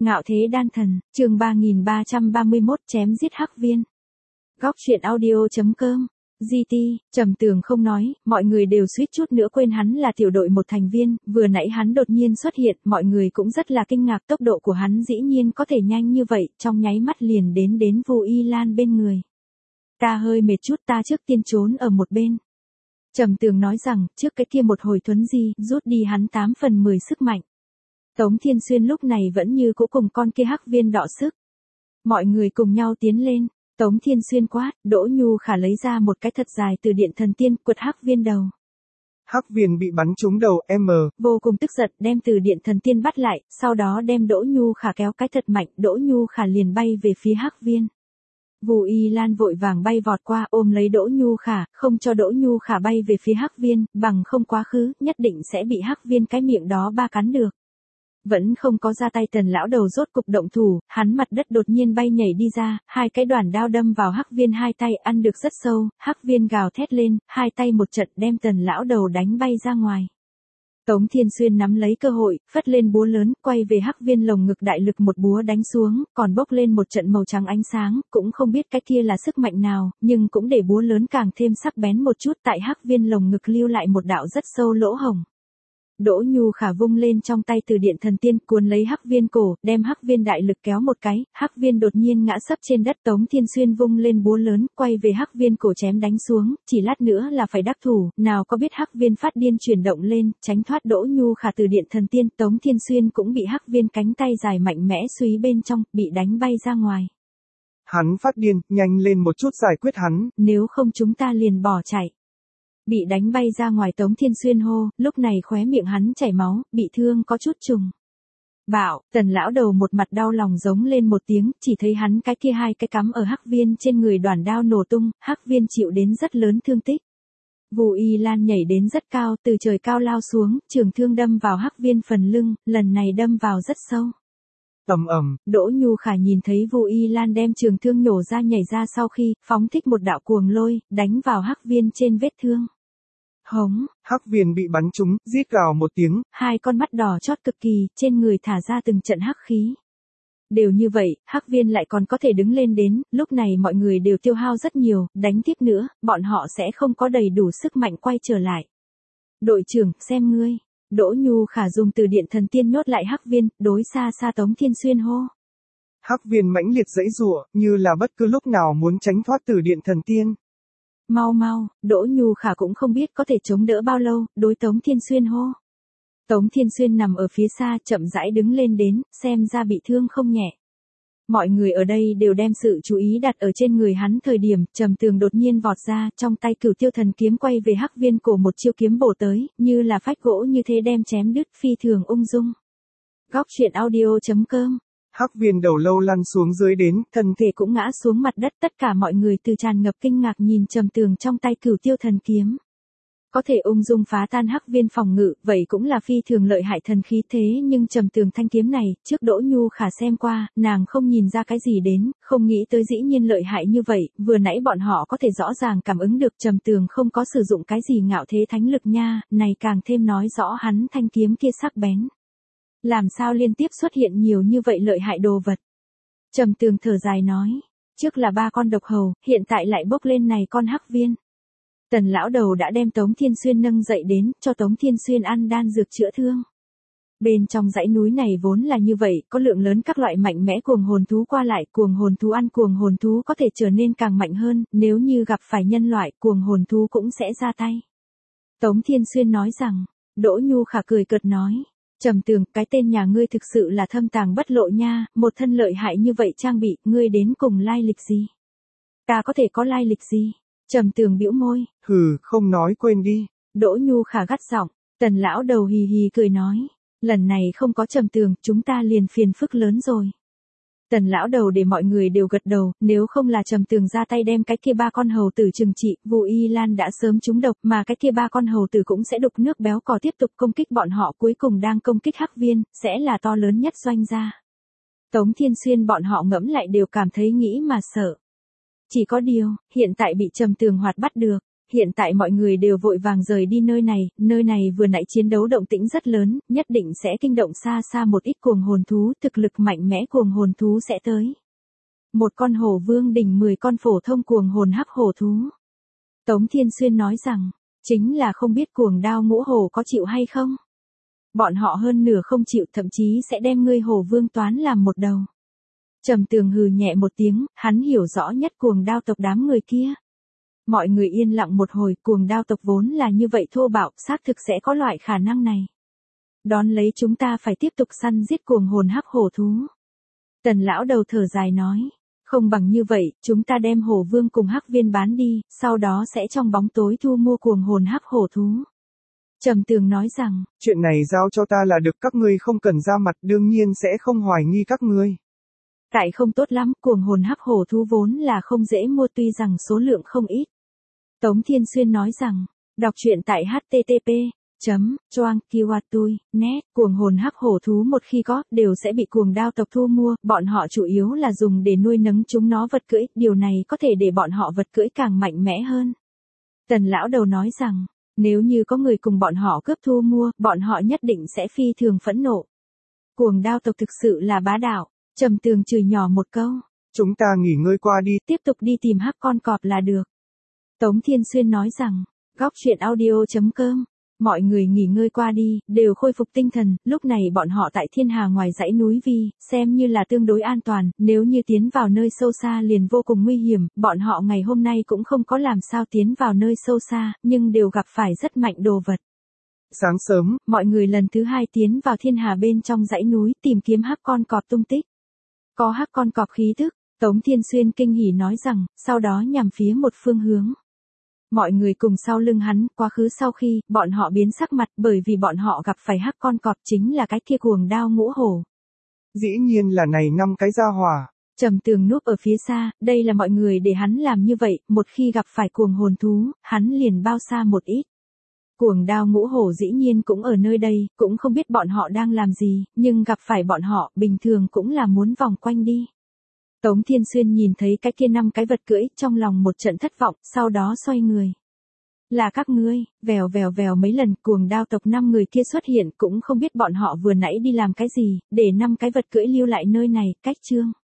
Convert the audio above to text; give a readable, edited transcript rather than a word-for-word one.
Ngạo thế đan thần, chương 3331 chém giết hắc viên. Góc truyện audio.com. GT, Trầm Tường không nói, mọi người đều suýt chút nữa quên hắn là tiểu đội một thành viên, vừa nãy hắn đột nhiên xuất hiện, mọi người cũng rất là kinh ngạc tốc độ của hắn dĩ nhiên có thể nhanh như vậy, trong nháy mắt liền đến Vu Y Lan bên người. Ta hơi mệt chút, ta trước tiên trốn ở một bên. Trầm Tường nói rằng, trước cái kia một hồi thuấn di, rút đi hắn 8 phần 10 sức mạnh. Tống Thiên Xuyên lúc này vẫn như cũ cùng con kia hắc viên đọ sức. Mọi người cùng nhau tiến lên, Tống Thiên Xuyên quát, Đỗ Nhu Khả lấy ra một cái thật dài từ điện thần tiên quật hắc viên đầu. Hắc viên bị bắn trúng đầu, vô cùng tức giận đem từ điện thần tiên bắt lại, sau đó đem Đỗ Nhu Khả kéo cái thật mạnh, Đỗ Nhu Khả liền bay về phía hắc viên. Vu Y Lan vội vàng bay vọt qua ôm lấy Đỗ Nhu Khả, không cho Đỗ Nhu Khả bay về phía hắc viên, bằng không quá khứ, nhất định sẽ bị hắc viên cái miệng đó ba cắn được. Vẫn không có ra tay Tần lão đầu rốt cục động thủ, hắn mặt đất đột nhiên bay nhảy đi ra, hai cái đoản đao đâm vào hắc viên hai tay ăn được rất sâu, hắc viên gào thét lên, hai tay một trận đem Tần lão đầu đánh bay ra ngoài. Tống Thiên Xuyên nắm lấy cơ hội, phất lên búa lớn, quay về hắc viên lồng ngực đại lực một búa đánh xuống, còn bốc lên một trận màu trắng ánh sáng, cũng không biết cái kia là sức mạnh nào, nhưng cũng để búa lớn càng thêm sắc bén một chút tại hắc viên lồng ngực lưu lại một đạo rất sâu lỗ hổng. Đỗ Nhu Khả vung lên trong tay từ điện thần tiên cuốn lấy hắc viên cổ, đem hắc viên đại lực kéo một cái, hắc viên đột nhiên ngã sấp trên đất. Tống Thiên Xuyên vung lên búa lớn, quay về hắc viên cổ chém đánh xuống, chỉ lát nữa là phải đắc thủ, nào có biết hắc viên phát điên chuyển động lên, tránh thoát Đỗ Nhu Khả từ điện thần tiên, Tống Thiên Xuyên cũng bị hắc viên cánh tay dài mạnh mẽ suý bên trong, bị đánh bay ra ngoài. Hắn phát điên, nhanh lên một chút giải quyết hắn, nếu không chúng ta liền bỏ chạy. Bị đánh bay ra ngoài Tống Thiên Xuyên hô, lúc này khóe miệng hắn chảy máu, bị thương có chút trùng. Bạo, Tần lão đầu một mặt đau lòng giống lên một tiếng, chỉ thấy hắn cái kia hai cái cắm ở hắc viên trên người đoản đao nổ tung, hắc viên chịu đến rất lớn thương tích. Vu Y Lan nhảy đến rất cao, từ trời cao lao xuống, trường thương đâm vào hắc viên phần lưng, lần này đâm vào rất sâu. Đỗ Nhu Khả nhìn thấy Vu Y Lan đem trường thương nhổ ra nhảy ra sau khi, phóng thích một đạo cuồng lôi, đánh vào hắc viên trên vết thương. Hống, hắc viên bị bắn trúng, rít gào một tiếng, hai con mắt đỏ chót cực kỳ, trên người thả ra từng trận hắc khí. Đều như vậy, hắc viên lại còn có thể đứng lên đến, lúc này mọi người đều tiêu hao rất nhiều, đánh tiếp nữa, bọn họ sẽ không có đầy đủ sức mạnh quay trở lại. Đội trưởng, xem ngươi. Đỗ Nhu Khả dùng từ điện thần tiên nhốt lại hắc viên, đối xa xa Tống Thiên Xuyên hô. Hắc viên mãnh liệt giãy giụa, như là bất cứ lúc nào muốn tránh thoát từ điện thần tiên. Mau mau, Đỗ Nhu Khả cũng không biết có thể chống đỡ bao lâu, đối Tống Thiên Xuyên hô. Tống Thiên Xuyên nằm ở phía xa, chậm rãi đứng lên đến, xem ra bị thương không nhẹ. Mọi người ở đây đều đem sự chú ý đặt ở trên người hắn thời điểm, Trầm Tường đột nhiên vọt ra, trong tay Cửu Tiêu Thần kiếm quay về hắc viên cổ một chiêu kiếm bổ tới, như là phách gỗ như thế đem chém đứt phi thường ung dung. Góc truyện audio.com. Hắc viên đầu lâu lăn xuống dưới đến, thân thể cũng ngã xuống mặt đất, tất cả mọi người từ tràn ngập kinh ngạc nhìn Trầm Tường trong tay Cửu Tiêu Thần kiếm. Có thể ung dung phá tan hắc viên phòng ngự, vậy cũng là phi thường lợi hại thần khí thế nhưng Trầm Tường thanh kiếm này, trước Đỗ Nhu Khả xem qua, nàng không nhìn ra cái gì đến, không nghĩ tới dĩ nhiên lợi hại như vậy, vừa nãy bọn họ có thể rõ ràng cảm ứng được Trầm Tường không có sử dụng cái gì ngạo thế thánh lực nha, này càng thêm nói rõ hắn thanh kiếm kia sắc bén. Làm sao liên tiếp xuất hiện nhiều như vậy lợi hại đồ vật. Trầm Tường thở dài nói, trước là 3 con độc hầu, hiện tại lại bốc lên này con hắc viên. Tần lão đầu đã đem Tống Thiên Xuyên nâng dậy đến, cho Tống Thiên Xuyên ăn đan dược chữa thương. Bên trong dãy núi này vốn là như vậy, có lượng lớn các loại mạnh mẽ cuồng hồn thú qua lại, cuồng hồn thú ăn cuồng hồn thú có thể trở nên càng mạnh hơn, nếu như gặp phải nhân loại, cuồng hồn thú cũng sẽ ra tay. Tống Thiên Xuyên nói rằng, Đỗ Nhu Khả cười cợt nói, Trầm Tường, cái tên nhà ngươi thực sự là thâm tàng bất lộ nha, một thân lợi hại như vậy trang bị, ngươi đến cùng lai lịch gì? Ta có thể có lai lịch gì? Trầm Tường bĩu môi. Hừ, không nói quên đi. Đỗ Nhu Khả gắt giọng, Tần lão đầu hì hì cười nói, lần này không có Trầm Tường, chúng ta liền phiền phức lớn rồi. Tần lão đầu để mọi người đều gật đầu, nếu không là Trầm Tường ra tay đem cái kia 3 con hầu tử trừng trị, Vu Y Lan đã sớm trúng độc, mà cái kia 3 con hầu tử cũng sẽ đục nước béo cò tiếp tục công kích bọn họ, cuối cùng đang công kích hắc viên, sẽ là to lớn nhất doanh gia. Tống Thiên Xuyên bọn họ ngẫm lại đều cảm thấy nghĩ mà sợ. Chỉ có điều, hiện tại bị Trầm Tường hoạt bắt được, Hiện tại mọi người đều vội vàng rời đi nơi này vừa nãy chiến đấu động tĩnh rất lớn, nhất định sẽ kinh động xa xa một ít cuồng hồn thú, thực lực mạnh mẽ cuồng hồn thú sẽ tới. Một con hổ vương đỉnh 10 con phổ thông cuồng hồn hắc hổ thú. Tống Thiên Xuyên nói rằng, chính là không biết cuồng đao ngũ hổ có chịu hay không. Bọn họ hơn nửa không chịu, thậm chí sẽ đem ngươi hổ vương toán làm một đầu. Trầm Tường hừ nhẹ một tiếng, hắn hiểu rõ nhất cuồng đao tộc đám người kia. Mọi người yên lặng một hồi, cuồng đao tộc vốn là như vậy thô bạo, xác thực sẽ có loại khả năng này. Đón lấy chúng ta phải tiếp tục săn giết cuồng hồn hắc hổ thú. Tần lão đầu thở dài nói, không bằng như vậy, chúng ta đem hổ vương cùng hắc viên bán đi, sau đó sẽ trong bóng tối thu mua cuồng hồn hắc hổ thú. Trầm Tường nói rằng, chuyện này giao cho ta là được, các ngươi không cần ra mặt, đương nhiên sẽ không hoài nghi các ngươi. Tại không tốt lắm, cuồng hồn hắc hổ thú vốn là không dễ mua tuy rằng số lượng không ít. Tống Thiên Xuyên nói rằng, đọc truyện tại http://choangkiwatui.net, cuồng hồn hắc hổ thú một khi có, đều sẽ bị cuồng đao tộc thu mua, bọn họ chủ yếu là dùng để nuôi nấng chúng nó vật cưỡi, điều này có thể để bọn họ vật cưỡi càng mạnh mẽ hơn. Tần lão đầu nói rằng, nếu như có người cùng bọn họ cướp thu mua, bọn họ nhất định sẽ phi thường phẫn nộ. Cuồng đao tộc thực sự là bá đạo. Trầm Tường chửi nhỏ một câu. Chúng ta nghỉ ngơi qua đi, tiếp tục đi tìm hắc con cọp là được. Tống Thiên Xuyên nói rằng, góc truyện audio.com. Mọi người nghỉ ngơi qua đi, đều khôi phục tinh thần, lúc này bọn họ tại thiên hà ngoài dãy núi Vi, xem như là tương đối an toàn, nếu như tiến vào nơi sâu xa liền vô cùng nguy hiểm, bọn họ ngày hôm nay cũng không có làm sao tiến vào nơi sâu xa, nhưng đều gặp phải rất mạnh đồ vật. Sáng sớm, mọi người lần thứ hai tiến vào thiên hà bên trong dãy núi tìm kiếm hắc con cọp tung tích. Có hắc con cọp khí thức, Tống Thiên Xuyên kinh hỉ nói rằng, sau đó nhằm phía một phương hướng. Mọi người cùng sau lưng hắn, quá khứ sau khi, bọn họ biến sắc mặt bởi vì bọn họ gặp phải hắc con cọp chính là cái kia cuồng đao ngũ hổ. Dĩ nhiên là này 5 cái gia hỏa. Trầm Tường núp ở phía xa, đây là mọi người để hắn làm như vậy, một khi gặp phải cuồng hồn thú, hắn liền bao xa một ít. Cuồng đao ngũ hổ dĩ nhiên cũng ở nơi đây, cũng không biết bọn họ đang làm gì, nhưng gặp phải bọn họ, bình thường cũng là muốn vòng quanh đi. Tống Thiên Xuyên nhìn thấy cái kia 5 cái vật cưỡi, trong lòng một trận thất vọng, sau đó xoay người. Là các ngươi, vèo vèo vèo mấy lần, cuồng đao tộc 5 người kia xuất hiện, cũng không biết bọn họ vừa nãy đi làm cái gì, để 5 cái vật cưỡi lưu lại nơi này, cách chương.